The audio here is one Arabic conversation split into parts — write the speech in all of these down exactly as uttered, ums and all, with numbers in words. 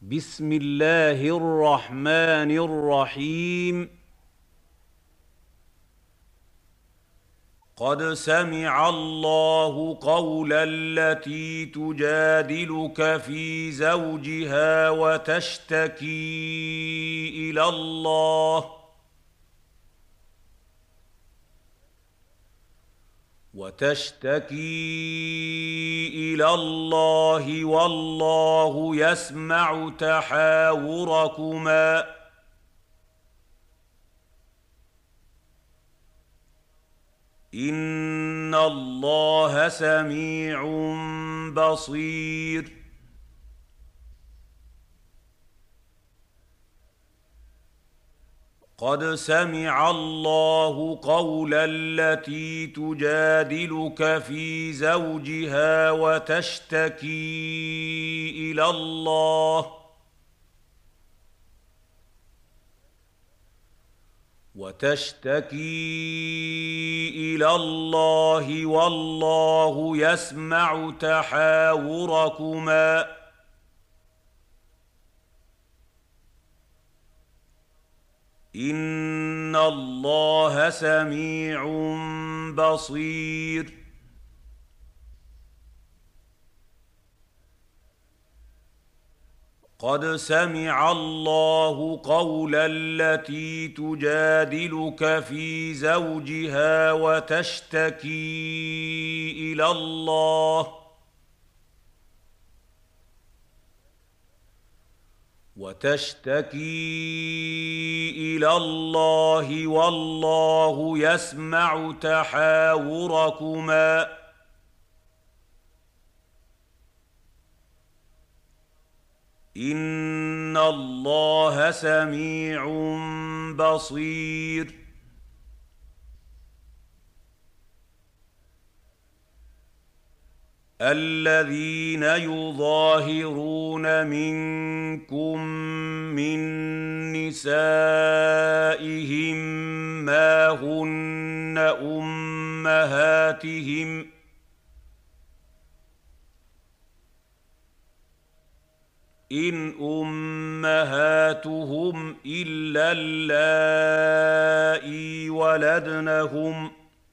بسم الله الرحمن الرحيم. قد سمع الله قول التي تجادلك في زوجها وتشتكي إلى الله وتشتكي إلى الله والله يسمع تحاوركما إن الله سميع بصير. قد سمع الله قول التي تجادلك في زوجها وتشتكي إلى الله وتشتكي إلى الله والله يسمع تحاوركما إن الله سميع بصير. قد سمع الله قول التي تجادلك في زوجها وتشتكي إلى الله وتشتكي إلى الله والله يسمع تحاوركما إن الله سميع بصير. الذين يظاهرون منكم من نسائهم ما هن أمهاتهم إن أمهاتهم إلا اللائي ولدنهم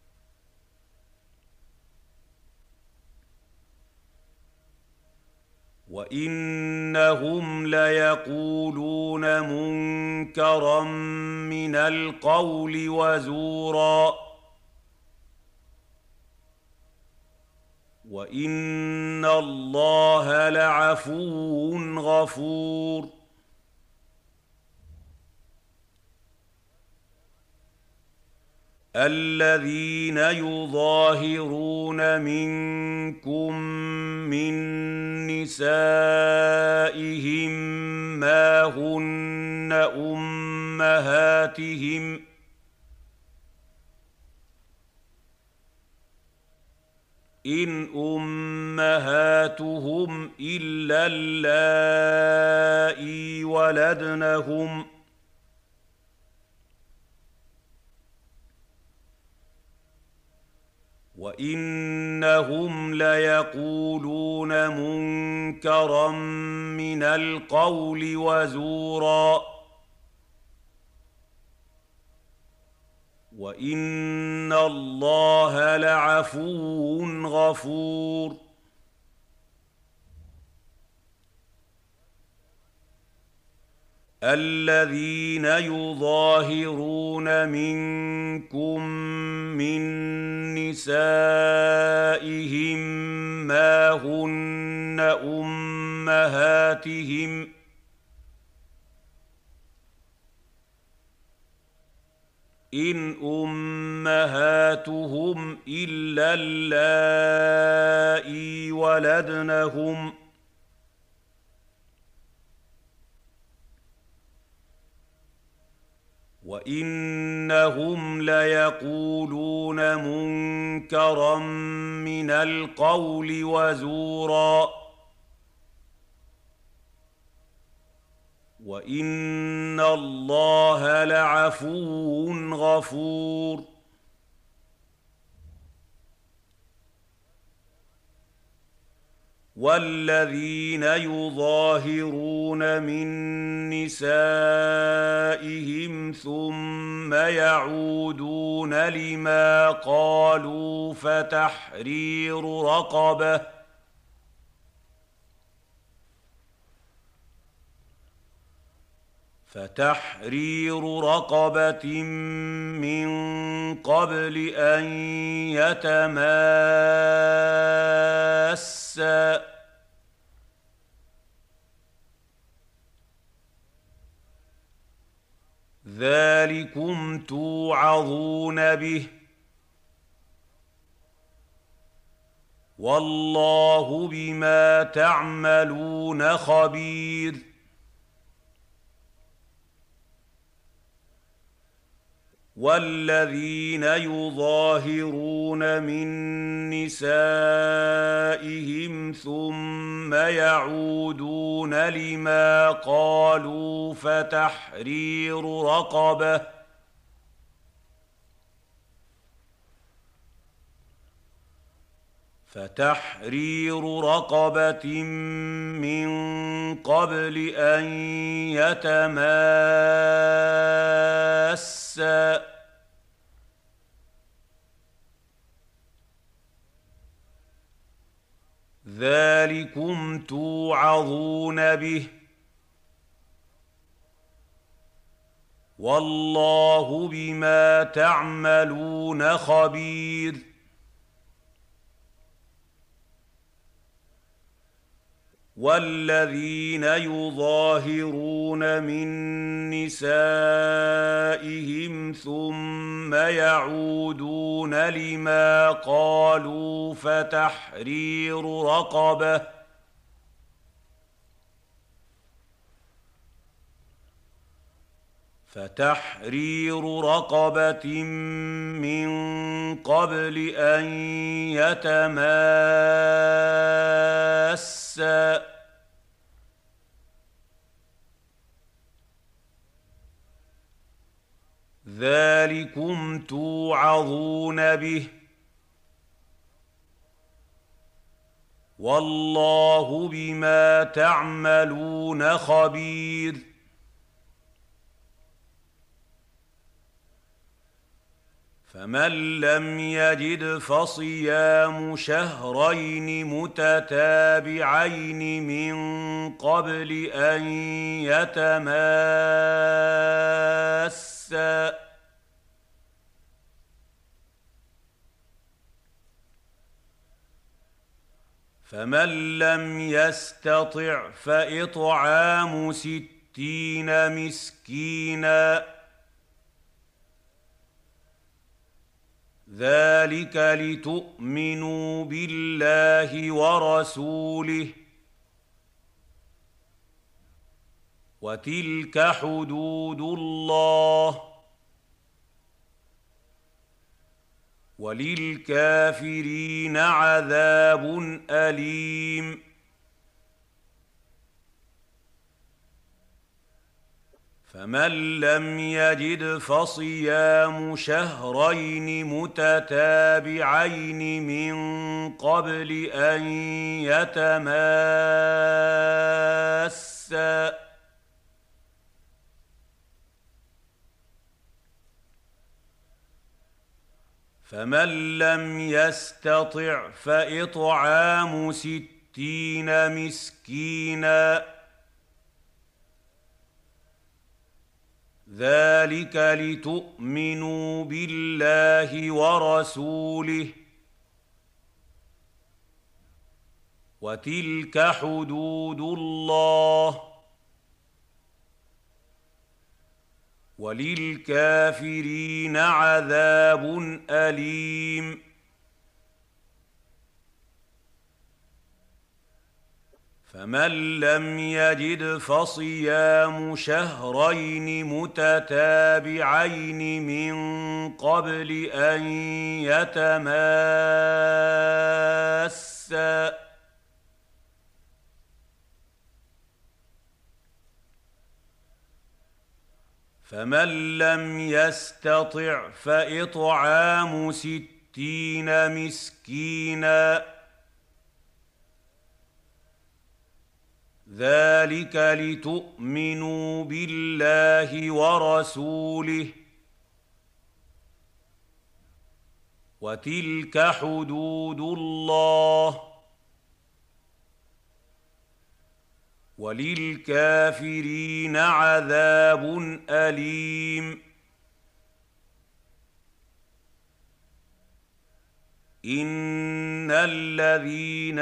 وإنهم ليقولون منكرا من القول وزورا وإن الله لعفو غفور. الذين يظاهرون منكم من نسائهم ما هن أمهاتهم إن أمهاتهم إلا اللائي ولدنهم وإنهم ليقولون منكرا من القول وزورا وإن الله لعفو غفور. الذين يظاهرون منكم من نسائهم ما هن أمهاتهم إن أمهاتهم إلا اللائي ولدنهم وإنهم ليقولون منكرا من القول وزورا وإن الله لعفو غفور. والذين يظاهرون من نسائهم ثم يعودون لما قالوا فتحرير رقبة فتحرير رقبة من قبل أن يتماسا ذلكم توعظون به والله بما تعملون خبير والذين يظاهرون من نسائهم ثم يعودون لما قالوا فتحرير رقبة فتحرير رقبة من قبل أن يتماسا ذلكم توعظون به والله بما تعملون خبير والذين يظاهرون من نسائهم ثم يعودون لما قالوا فتحرير رقبة فتحرير رقبة من قبل أن يتماسا ذلكم توعظون به والله بما تعملون خبير فمن لم يجد فصيام شهرين متتابعين من قبل أن يتماسا فمن لم يستطع فإطعام ستين مسكينا ذلك لتؤمنوا بالله ورسوله وتلك حدود الله وللكافرين عذاب أليم فمن لم يجد فصيام شهرين متتابعين من قبل أن يتماسا فمن لم يستطع فإطعام ستين مسكينا ذلك لتؤمنوا بالله ورسوله وتلك حدود الله وللكافرين عذاب أليم فمن لم يجد فصيام شهرين متتابعين من قبل أن يتماسا فمن لم يستطع فإطعام ستين مسكينا ذلك لتؤمنوا بالله ورسوله وتلك حدود الله وللكافرين عذاب أليم إن الذين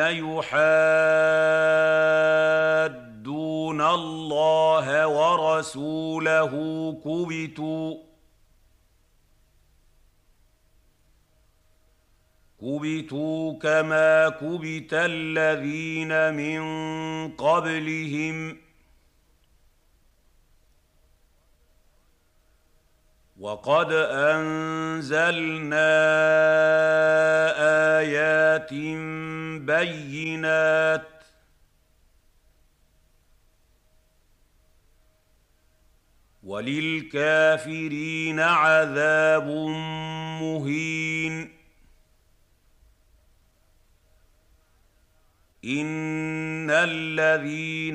يحادون الله ورسوله كبتوا كبتوا كما كبت الذين من قبلهم وقد أنزلنا آيات بينات وللكافرين عذاب مهين إن الذين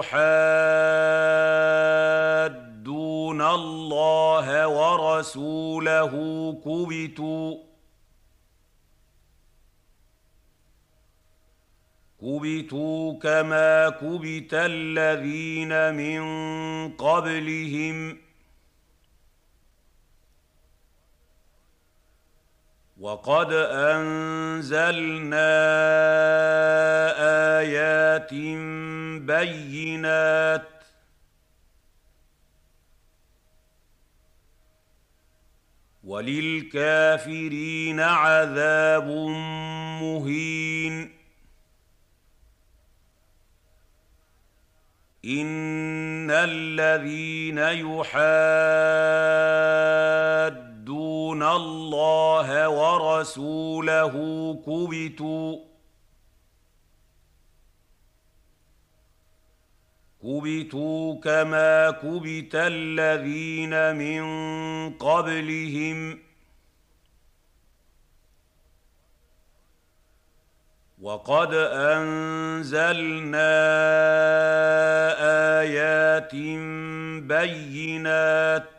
يحادون الله ورسوله كبتوا كبتوا كما كبت الذين من قبلهم وقد أنزلنا آيات بينات وللكافرين عذاب مهين إن الذين يحادون الله ورسوله كبتوا كبتوا كما كبت الذين من قبلهم وقد أنزلنا آيات بينات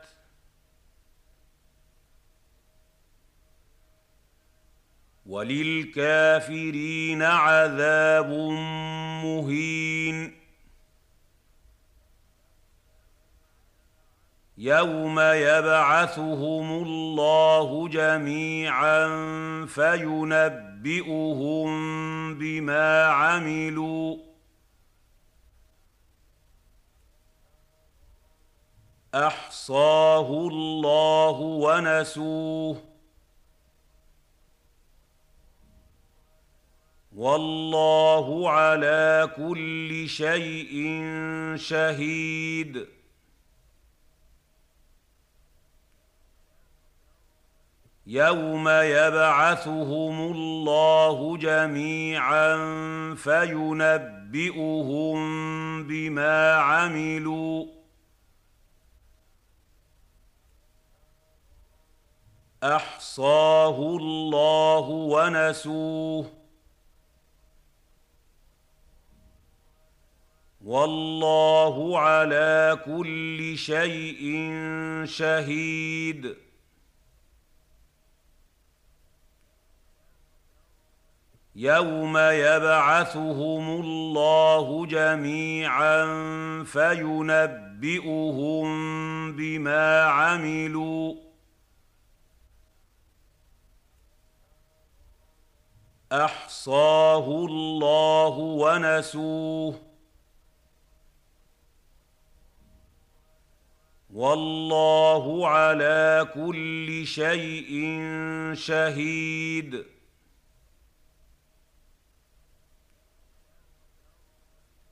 وللكافرين عذاب مهين يوم يبعثهم الله جميعا فينبئهم بما عملوا أحصاه الله ونسوه والله على كل شيء شهيد يوم يبعثهم الله جميعا فينبئهم بما عملوا أحصاه الله ونسوه والله على كل شيء شهيد يوم يبعثهم الله جميعا فينبئهم بما عملوا أحصاه الله ونسوه والله على كل شيء شهيد